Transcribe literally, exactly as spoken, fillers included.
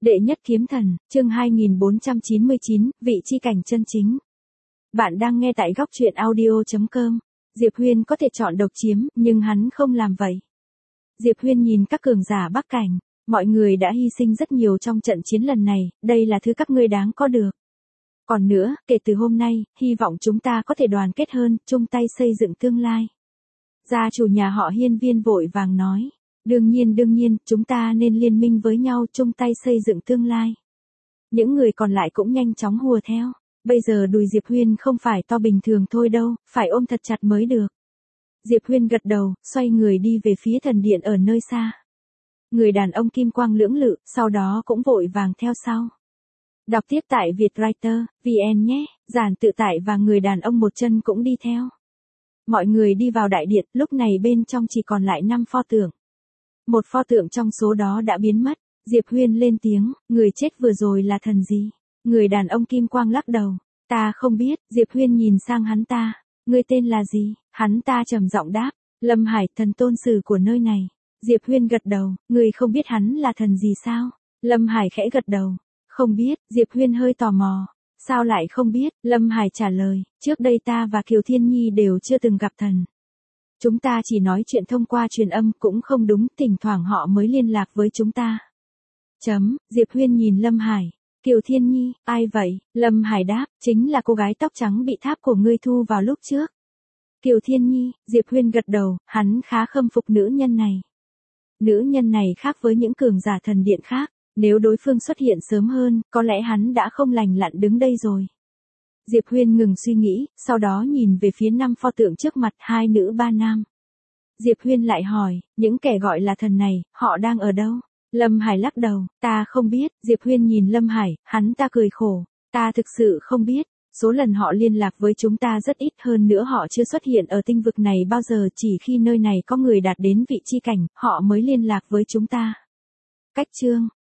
Đệ nhất kiếm thần, chương hai nghìn bốn trăm chín mươi chín, vị chi cảnh chân chính. Bạn đang nghe tại góc truyện audio chấm com. Diệp Huyên có thể chọn độc chiếm, nhưng hắn không làm vậy. Diệp Huyên nhìn các cường giả Bắc Cảnh, mọi người đã hy sinh rất nhiều trong trận chiến lần này, đây là thứ các ngươi đáng có được. Còn nữa, kể từ hôm nay, hy vọng chúng ta có thể đoàn kết hơn, chung tay xây dựng tương lai. Gia chủ nhà họ Hiên Viên vội vàng nói. Đương nhiên đương nhiên, chúng ta nên liên minh với nhau chung tay xây dựng tương lai. Những người còn lại cũng nhanh chóng hùa theo. Bây giờ đùi Diệp Huyên không phải to bình thường thôi đâu, phải ôm thật chặt mới được. Diệp Huyên gật đầu, xoay người đi về phía thần điện ở nơi xa. Người đàn ông kim quang lưỡng lự, sau đó cũng vội vàng theo sau. Đọc tiếp tại Vietwriter, vn nhé, Giản Tự Tại và người đàn ông một chân cũng đi theo. Mọi người đi vào đại điện, lúc này bên trong chỉ còn lại năm pho tượng. Một pho tượng trong số đó đã biến mất, Diệp Huyên lên tiếng, người chết vừa rồi là thần gì? Người đàn ông kim quang lắc đầu, ta không biết, Diệp Huyên nhìn sang hắn ta, ngươi tên là gì? Hắn ta trầm giọng đáp, Lâm Hải, thần tôn sử của nơi này. Diệp Huyên gật đầu, ngươi không biết hắn là thần gì sao? Lâm Hải khẽ gật đầu, không biết, Diệp Huyên hơi tò mò, sao lại không biết? Lâm Hải trả lời, trước đây ta và Kiều Thiên Nhi đều chưa từng gặp thần. Chúng ta chỉ nói chuyện thông qua truyền âm cũng không đúng, thỉnh thoảng họ mới liên lạc với chúng ta. Chấm, Diệp Huyên nhìn Lâm Hải. Kiều Thiên Nhi, ai vậy? Lâm Hải đáp, chính là cô gái tóc trắng bị tháp của ngươi thu vào lúc trước. Kiều Thiên Nhi, Diệp Huyên gật đầu, hắn khá khâm phục nữ nhân này. Nữ nhân này khác với những cường giả thần điện khác, nếu đối phương xuất hiện sớm hơn, có lẽ hắn đã không lành lặn đứng đây rồi. Diệp Huyên ngừng suy nghĩ, sau đó nhìn về phía năm pho tượng trước mặt, hai nữ ba nam. Diệp Huyên lại hỏi, những kẻ gọi là thần này, họ đang ở đâu? Lâm Hải lắc đầu, ta không biết. Diệp Huyên nhìn Lâm Hải, hắn ta cười khổ, ta thực sự không biết. Số lần họ liên lạc với chúng ta rất ít, hơn nữa họ chưa xuất hiện ở tinh vực này bao giờ, chỉ khi nơi này có người đạt đến vị chi cảnh, họ mới liên lạc với chúng ta. Cách chương